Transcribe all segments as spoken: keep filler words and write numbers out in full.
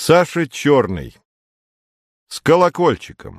Саша Черный с колокольчиком.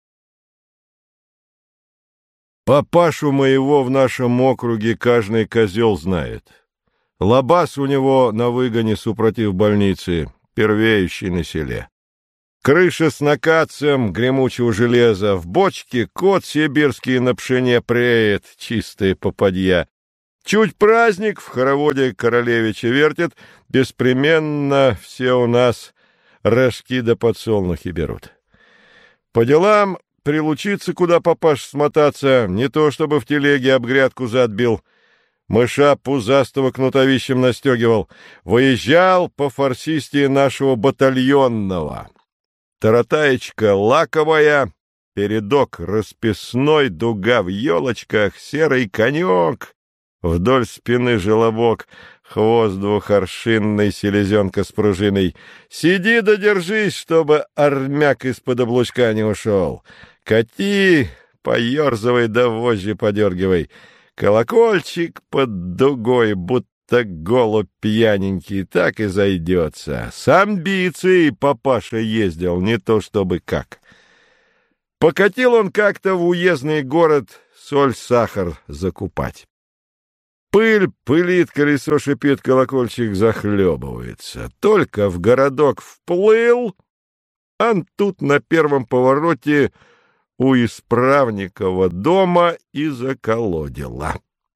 Папашу моего в нашем округе каждый козел знает. Лабаз у него на выгоне супротив больницы, первеющий на селе. Крыша с накатцем гремучего железа, в бочке кот сибирский на пшене преет, чистая попадья. Чуть праздник в хороводе королевича вертит, беспременно все у нас рожки да подсолнухи берут. По делам прилучиться, куда папаш смотаться, не то чтобы в телеге об грядку задбил, мыша пузастого кнутовищем настегивал, выезжал по форсисте нашего батальонного. Таратаечка лаковая, передок расписной, дуга в елочках, серый конек, вдоль спины желобок, хвост двухоршинный, селезенка с пружиной. Сиди да держись, чтобы армяк из-под облучка не ушел. Кати, поерзывай да вожжи подергивай. Колокольчик под дугой, будто голубь пьяненький, так и зайдется. С амбицией папаша ездил, не то чтобы как. Покатил он как-то в уездный город соль-сахар закупать. Пыль пылит, колесо шипит, колокольчик захлебывается. Только в городок вплыл, а тут на первом повороте у исправникова дома и заколодило.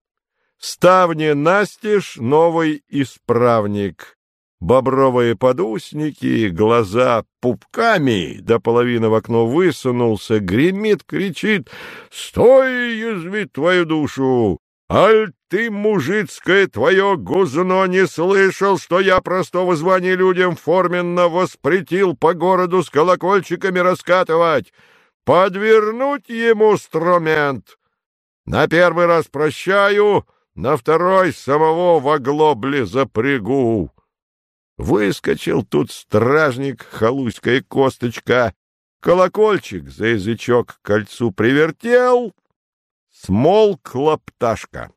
Ставни настежь, новый исправник. Бобровые подусники, глаза пупками, до половины в окно высунулся, гремит, кричит: «Стой, язвит твою душу! Аль ты, мужицкое твое гузно, не слышал, что я простого звания людям форменно воспретил по городу с колокольчиками раскатывать? Подвернуть ему инструмент! На первый раз прощаю, на второй самого в оглобле запрягу». Выскочил тут стражник, халуйская косточка, колокольчик за язычок к кольцу привертел, смолкла пташка.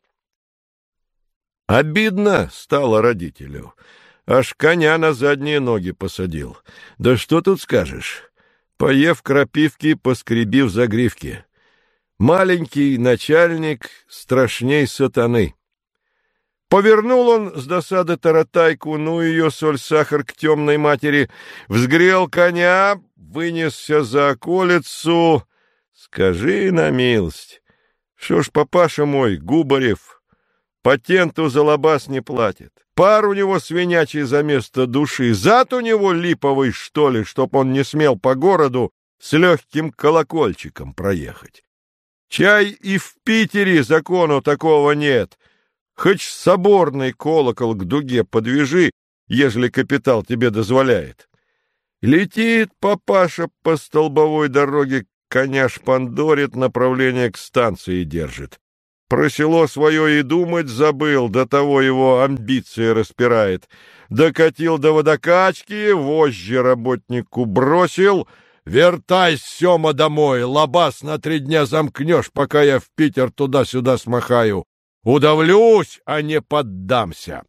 Обидно стало родителю, аж коня на задние ноги посадил. Да что тут скажешь, поев крапивки, поскребив загривки. Маленький начальник страшней сатаны. Повернул он с досады таратайку, ну ее соль-сахар к темной матери, взгрел коня, вынесся за околицу. Скажи на милость, что ж папаша мой, Губарев, патенту за лабаз не платит? Пар у него свинячий за место души, зад у него липовый, что ли, чтоб он не смел по городу с легким колокольчиком проехать. Чай и в Питере закону такого нет. Хоть соборный колокол к дуге подвяжи, ежели капитал тебе дозволяет. Летит папаша по столбовой дороге, коня шпандорит, направление к станции держит. Про село свое и думать забыл, до того его амбиция распирает. Докатил до водокачки, вожжи работнику бросил. «Вертай, Сема, домой, лабаз на три дня замкнешь, пока я в Питер туда-сюда смахаю. Удавлюсь, а не поддамся».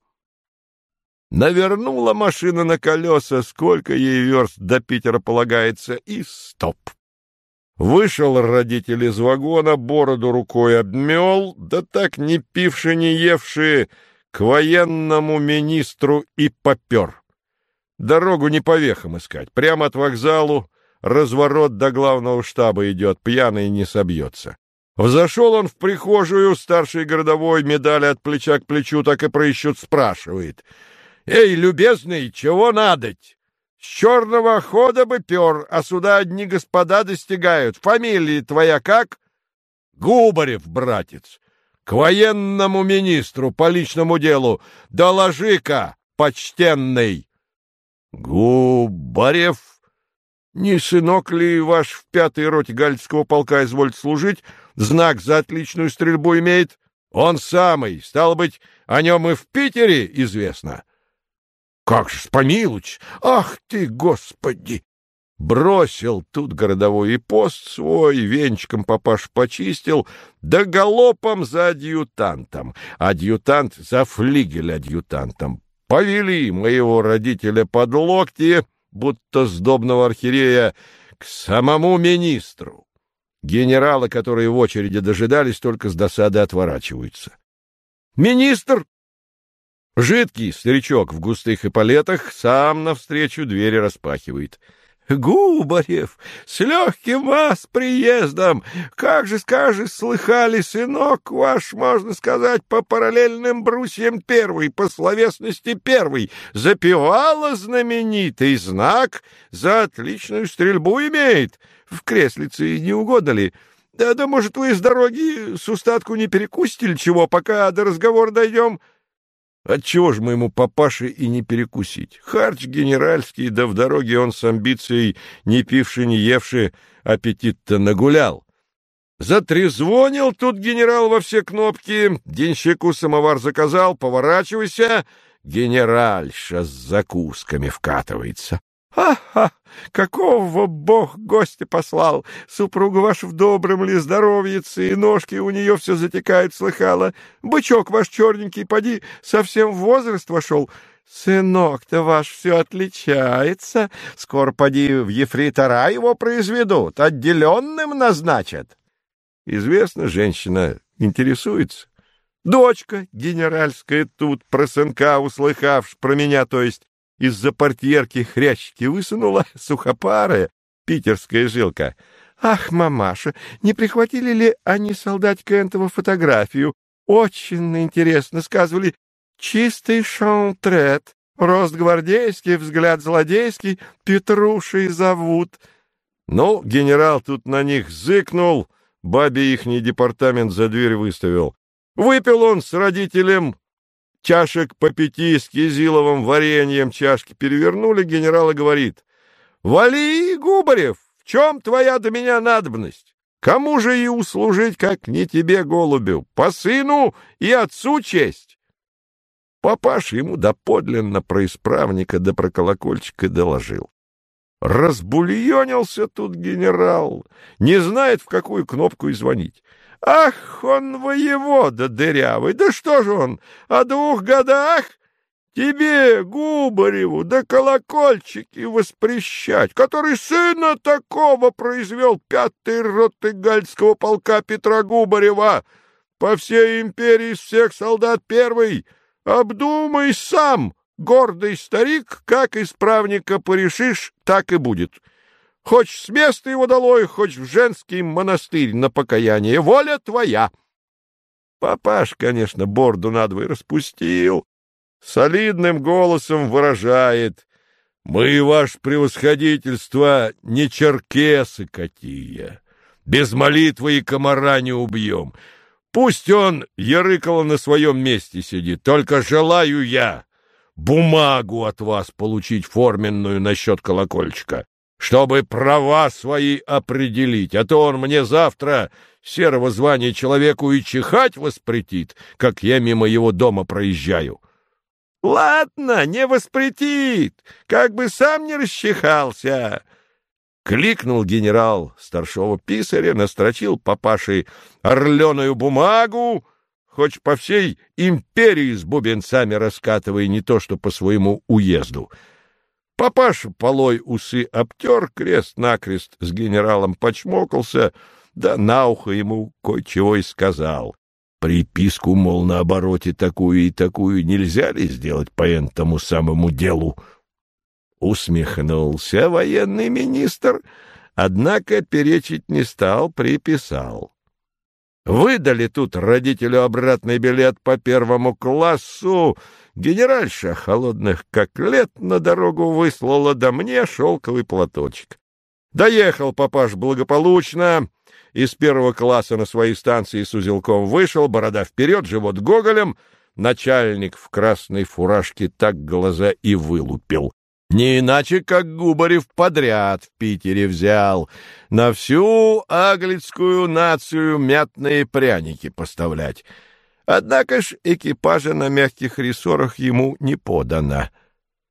Навернула машина на колеса, сколько ей верст до Питера полагается, и стоп. Вышел родитель из вагона, бороду рукой обмел, да так не пивши, не евши, к военному министру и попер. Дорогу не по вехам искать, прямо от вокзалу, разворот до главного штаба идет, пьяный не собьется. Взошел он в прихожую, старший городовой, медали от плеча к плечу так и прыщут, спрашивает: «Эй, любезный, чего надоть? С черного хода бы пер, а сюда одни господа достигают. Фамилия твоя как?» «Губарев, братец. К военному министру по личному делу. Доложи-ка, почтенный». «Губарев? Не сынок ли ваш в пятой роте Галицкого полка изволит служить? Знак за отличную стрельбу имеет?» «Он самый. Стало быть, о нем и в Питере известно». «Как же, помилуйте! Ах ты, Господи!» Бросил тут городовой и пост свой, венчиком папаш почистил, да галопом за адъютантом. Адъютант за флигель адъютантом. Повели моего родителя под локти, будто сдобного архиерея, к самому министру. Генералы, которые в очереди дожидались, только с досады отворачиваются. Министр, жидкий старичок в густых эполетах, сам навстречу двери распахивает. — Губарев, с легким вас приездом! Как же, скажешь, слыхали, сынок ваш, можно сказать, по параллельным брусьям первый, по словесности первый, запевала знаменитый знак, за отличную стрельбу имеет. В креслице не угодно ли? Да, да, может, вы с дороги с устатку не перекусите ли чего, пока до разговора дойдем? Отчего ж моему папаше и не перекусить? Харч генеральский, да в дороге он с амбицией, не пивши, не евши, аппетит-то нагулял. Затрезвонил тут генерал во все кнопки, денщику самовар заказал, поворачивайся, генеральша с закусками вкатывается. Ха-ха! Какого бог гостя послал! Супруга ваша в добром ли здоровьице, и ножки у нее все затекают, слыхала. Бычок ваш черненький, поди, совсем в возраст вошел. Сынок-то ваш все отличается. Скоро, поди, в ефрейтора его произведут, отделенным назначат. Известно, женщина интересуется. Дочка генеральская тут про сынка услыхавшь, про меня, то есть, из-за портьерки хрящики высунула, сухопарая, питерская жилка. Ах, мамаша, не прихватили ли они солдатика этого фотографию? Очень интересно, сказывали, чистый шантрет, рост гвардейский, взгляд злодейский, Петрушей зовут. Ну, генерал тут на них зыкнул, бабе ихний департамент за дверь выставил. Выпил он с родителем чашек по пяти с кизиловым вареньем, чашки перевернули, генерал и говорит: «Вали, Губарев, в чем твоя до меня надобность? Кому же и услужить, как не тебе, голубю? По сыну и отцу честь!» Папаша ему доподлинно про исправника да про колокольчика доложил. Разбульонился тут генерал, не знает, в какую кнопку и звонить. Ах, он воевода дырявый, да что же он, о двух годах тебе, Губареву, да колокольчики воспрещать, который сына такого произвел пятый роты гальского полка Петра Губарева, по всей империи из всех солдат первый. Обдумай сам, гордый старик, как исправника порешишь, так и будет. Хочешь с места его долой, хочешь в женский монастырь на покаяние. Воля твоя. Папаш, конечно, борду надвое распустил, солидным голосом выражает: «Мы, ваше превосходительство, не черкесы какие, без молитвы и комара не убьем. Пусть он, Ярыкало, на своем месте сидит, только желаю я бумагу от вас получить форменную насчет колокольчика, чтобы права свои определить, а то он мне завтра серого звания человеку и чихать воспретит, как я мимо его дома проезжаю». «Ладно, не воспретит, как бы сам не расчихался». Кликнул генерал старшего писаря, настрочил папаше орленую бумагу, хоть по всей империи с бубенцами раскатывай, не то что по своему уезду. Папаша полой усы обтер, крест-накрест с генералом почмокался, да на ухо ему кое-чего и сказал. Приписку, мол, на обороте такую и такую нельзя ли сделать по этому самому делу? Усмехнулся военный министр, однако перечить не стал, приписал. Выдали тут родителю обратный билет по первому классу. Генеральша холодных как лет на дорогу выслала, да мне шелковый платочек. Доехал папаш благополучно, из первого класса на своей станции с узелком вышел, борода вперед, живот гоголем, начальник в красной фуражке так глаза и вылупил. Не иначе, как Губарев подряд в Питере взял на всю аглицкую нацию мятные пряники поставлять. Однако ж экипажа на мягких рессорах ему не подано.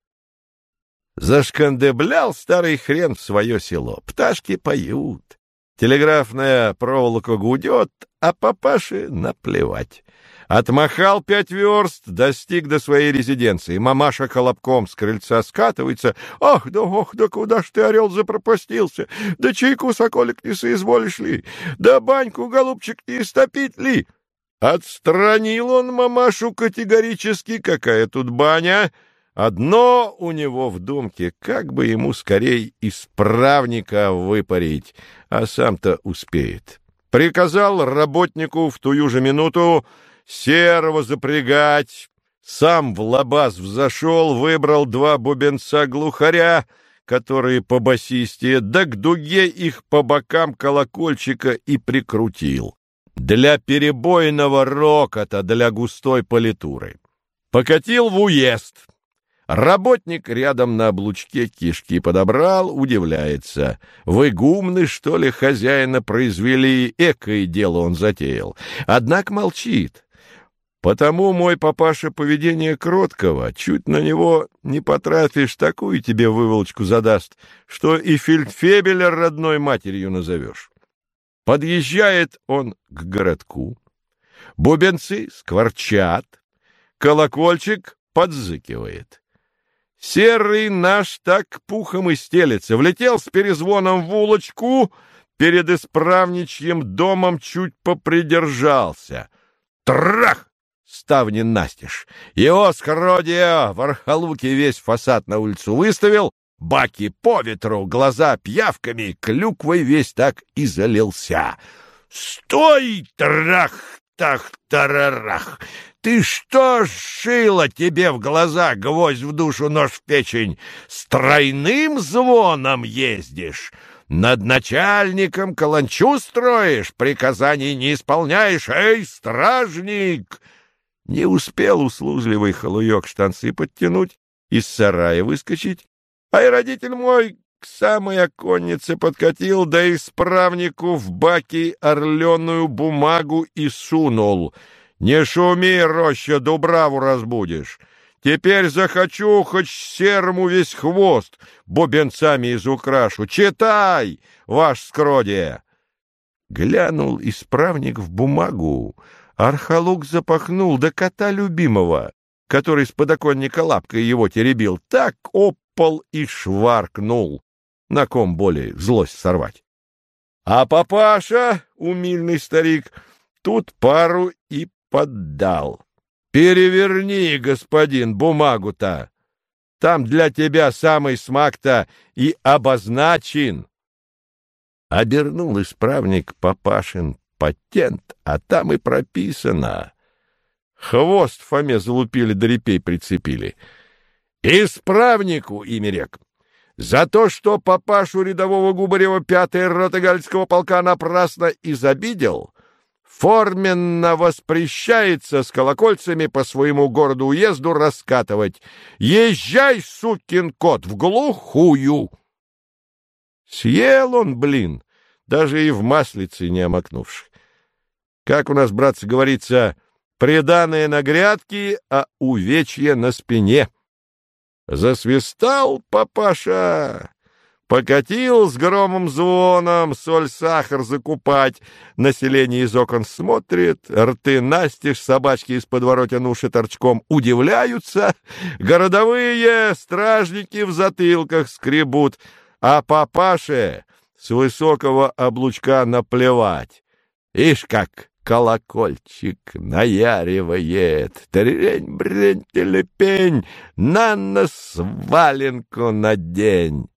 Зашкандеблял старый хрен в свое село. Пташки поют. Телеграфная проволока гудет, а папаше наплевать. Отмахал пять верст, достиг до своей резиденции. Мамаша колобком с крыльца скатывается. «Ах, да ох, да куда ж ты, орел, запропастился? Да чайку, соколик, не соизволишь ли? Да баньку, голубчик, не истопить ли?» Отстранил он мамашу категорически. Какая тут баня? Одно у него в думке, как бы ему скорей исправника выпарить, а сам-то успеет. Приказал работнику в тую же минуту серого запрягать, сам в лабаз взошел, выбрал два бубенца-глухаря, которые по басисте, да к дуге их по бокам колокольчика и прикрутил. Для перебойного рокота, для густой политуры. Покатил в уезд. Работник рядом на облучке кишки подобрал, удивляется. Вы гумны, что ли, хозяина произвели? Экое дело он затеял. Однако молчит. Потому мой папаша поведение кроткого, чуть на него не потратишь, такую тебе выволочку задаст, что и фельдфебеля родной матерью назовешь. Подъезжает он к городку. Бубенцы скворчат, колокольчик подзыкивает. Серый наш так пухом и стелется, влетел с перезвоном в улочку, перед исправничьим домом чуть попридержался. Трах! Ставни настежь. Его скородие в архалуке весь фасад на улицу выставил, баки по ветру, глаза пьявками, клюквой весь так и залился. «Стой, трах-тах-тарарах! Ты что шило тебе в глаза, гвоздь в душу, нож в печень? С тройным звоном ездишь? Над начальником каланчу строишь, приказаний не исполняешь? Эй, стражник!» Не успел услужливый халуек штанцы подтянуть, из сарая выскочить, а и родитель мой к самой оконнице подкатил, да исправнику в баки орленую бумагу и сунул. «Не шуми, роща, дубраву разбудишь. Теперь захочу, хоть серому весь хвост бубенцами изукрашу. Читай, ваш скродие!» Глянул исправник в бумагу. Архалук запахнул, да кота любимого, который с подоконника лапкой его теребил, так об пол и шваркнул, на ком более злость сорвать. А папаша, умильный старик, тут пару и поддал. «Переверни, господин, бумагу-то, там для тебя самый смак-то и обозначен». Обернул исправник папашин патент, а там и прописано. Хвост Фоме залупили, да репей прицепили. Исправнику, имя рек, за то, что папашу рядового Губарева пятой роты Галицкого полка напрасно изобидел, форменно воспрещается с колокольцами по своему городу-уезду раскатывать. Езжай, сукин кот, в глухую! Съел он, блин, даже и в маслице не омакнувши. Как у нас, братцы, говорится, преданное на грядке, а увечье на спине. Засвистал папаша, покатил с громом звоном соль-сахар закупать. Население из окон смотрит, рты настежь, собачки из подворотен уши торчком удивляются, городовые стражники в затылках скребут, а папаше с высокого облучка наплевать. Ишь как колокольчик наяривает, трень-брень-телепень, на нос валенку надень.